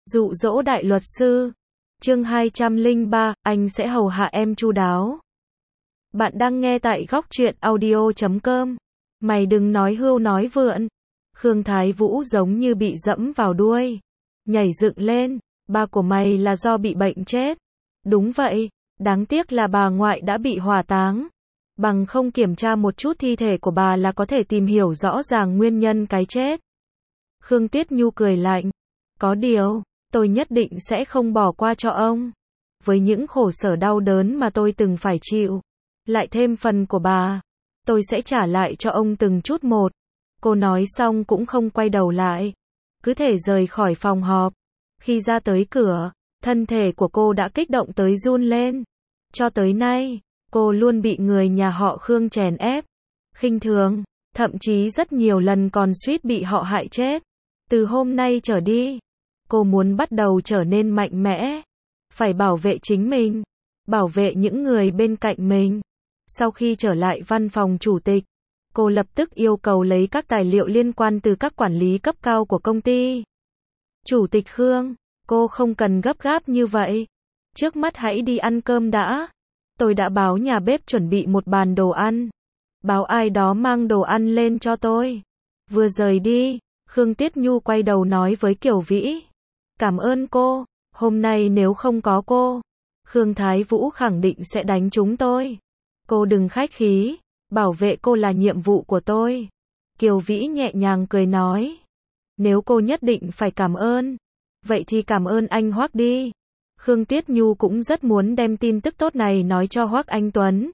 Dụ dỗ đại luật sư. Chương 203, anh sẽ hầu hạ em chu đáo. Bạn đang nghe tại góc truyện audio.com. Mày đừng nói hưu nói vượn. Khương Thái Vũ giống như bị dẫm vào đuôi. Nhảy dựng lên. Ba của mày là do bị bệnh chết. Đúng vậy. Đáng tiếc là bà ngoại đã bị hỏa táng. Bằng không kiểm tra một chút thi thể của bà là có thể tìm hiểu rõ ràng nguyên nhân cái chết. Khương Tuyết Nhu cười lạnh. Có điều, tôi nhất định sẽ không bỏ qua cho ông. Với những khổ sở đau đớn mà tôi từng phải chịu, lại thêm phần của bà, tôi sẽ trả lại cho ông từng chút một. Cô nói xong cũng không quay đầu lại, cứ thể rời khỏi phòng họp. Khi ra tới cửa, thân thể của cô đã kích động tới run lên. Cho tới nay, cô luôn bị người nhà họ Khương chèn ép, khinh thường, thậm chí rất nhiều lần còn suýt bị họ hại chết. Từ hôm nay trở đi, cô muốn bắt đầu trở nên mạnh mẽ, phải bảo vệ chính mình, bảo vệ những người bên cạnh mình. Sau khi trở lại văn phòng chủ tịch, cô lập tức yêu cầu lấy các tài liệu liên quan từ các quản lý cấp cao của công ty. Chủ tịch Khương, cô không cần gấp gáp như vậy. Trước mắt hãy đi ăn cơm đã. Tôi đã báo nhà bếp chuẩn bị một bàn đồ ăn. Báo ai đó mang đồ ăn lên cho tôi. Vừa rời đi, Khương Tuyết Nhu quay đầu nói với Kiều Vĩ. Cảm ơn cô, hôm nay nếu không có cô, Khương Thái Vũ khẳng định sẽ đánh chúng tôi. Cô đừng khách khí, bảo vệ cô là nhiệm vụ của tôi. Kiều Vĩ nhẹ nhàng cười nói. Nếu cô nhất định phải cảm ơn, vậy thì cảm ơn anh Hoắc đi. Khương Tuyết Nhu cũng rất muốn đem tin tức tốt này nói cho Hoắc Anh Tuấn.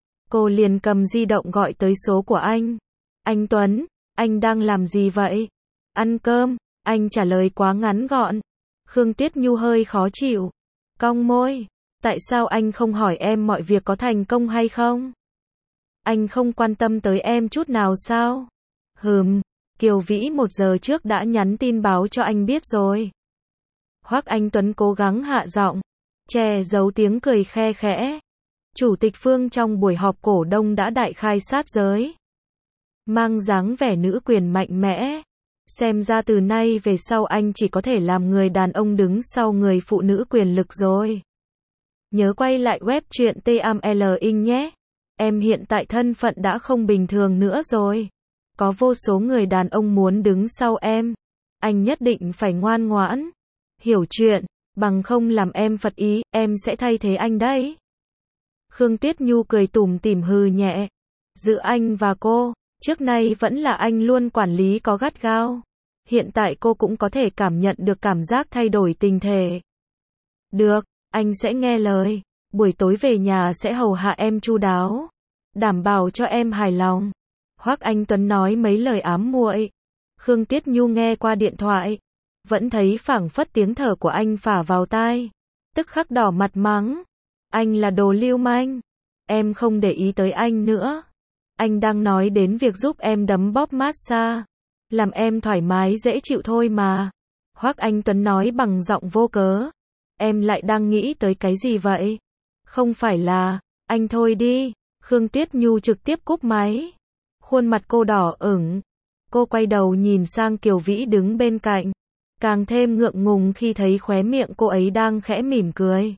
Cô liền cầm di động gọi tới số của anh. Anh Tuấn, anh đang làm gì vậy? Ăn cơm, anh trả lời quá ngắn gọn. Khương Tuyết Nhu hơi khó chịu. Cong môi, tại sao anh không hỏi em mọi việc có thành công hay không? Anh không quan tâm tới em chút nào sao? Kiều Vĩ 1 giờ trước đã nhắn tin báo cho anh biết rồi. Hoắc Anh Tuấn cố gắng hạ giọng, che giấu tiếng cười khe khẽ. Chủ tịch Phương trong buổi họp cổ đông đã đại khai sát giới. Mang dáng vẻ nữ quyền mạnh mẽ. Xem ra từ nay về sau anh chỉ có thể làm người đàn ông đứng sau người phụ nữ quyền lực rồi. Nhớ quay lại web truyện TML Inc nhé. Em hiện tại thân phận đã không bình thường nữa rồi. Có vô số người đàn ông muốn đứng sau em. Anh nhất định phải ngoan ngoãn, hiểu chuyện, bằng không làm em phật ý, em sẽ thay thế anh đấy. Khương Tuyết Nhu cười tủm tỉm hừ nhẹ. Giữa anh và cô, trước nay vẫn là anh luôn quản lý có gắt gao. Hiện tại cô cũng có thể cảm nhận được cảm giác thay đổi tình thể. Được, anh sẽ nghe lời. Buổi tối về nhà sẽ hầu hạ em chu đáo, đảm bảo cho em hài lòng. Hoắc Anh Tuấn nói mấy lời ám muội. Khương Tuyết Nhu nghe qua điện thoại, vẫn thấy phảng phất tiếng thở của anh phả vào tai. Tức khắc đỏ mặt mắng. Anh là đồ lưu manh. Em không để ý tới anh nữa. Anh đang nói đến việc giúp em đấm bóp massage, làm em thoải mái dễ chịu thôi mà. Hoắc Anh Tuấn nói bằng giọng vô cớ. Em lại đang nghĩ tới cái gì vậy? Không phải là, anh thôi đi. Khương Tuyết Nhu trực tiếp cúp máy. Khuôn mặt cô đỏ ửng. Cô quay đầu nhìn sang Kiều Vĩ đứng bên cạnh. Càng thêm ngượng ngùng khi thấy khóe miệng cô ấy đang khẽ mỉm cười.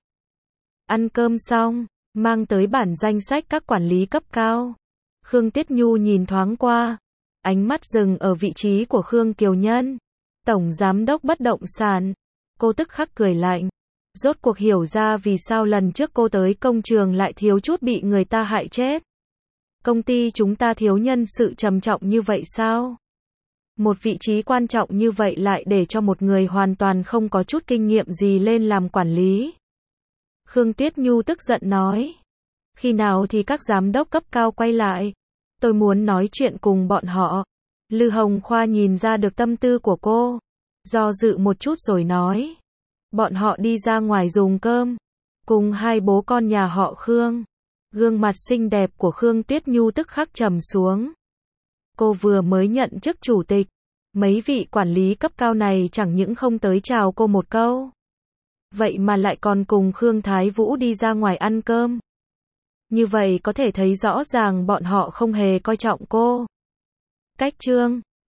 Ăn cơm xong, mang tới bản danh sách các quản lý cấp cao. Khương Tuyết Nhu nhìn thoáng qua, ánh mắt dừng ở vị trí của Khương Kiều Nhân, tổng giám đốc bất động sản. Cô tức khắc cười lạnh. Rốt cuộc hiểu ra vì sao lần trước cô tới công trường lại thiếu chút bị người ta hại chết. Công ty chúng ta thiếu nhân sự trầm trọng như vậy sao? Một vị trí quan trọng như vậy lại để cho một người hoàn toàn không có chút kinh nghiệm gì lên làm quản lý. Khương Tuyết Nhu tức giận nói. Khi nào thì các giám đốc cấp cao quay lại? Tôi muốn nói chuyện cùng bọn họ. Lư Hồng Khoa nhìn ra được tâm tư của cô. Do dự một chút rồi nói. Bọn họ đi ra ngoài dùng cơm. Cùng hai bố con nhà họ Khương. Gương mặt xinh đẹp của Khương Tuyết Nhu tức khắc trầm xuống. Cô vừa mới nhận chức chủ tịch. Mấy vị quản lý cấp cao này chẳng những không tới chào cô một câu. Vậy mà lại còn cùng Khương Thái Vũ đi ra ngoài ăn cơm. Như vậy có thể thấy rõ ràng bọn họ không hề coi trọng cô. Cách chương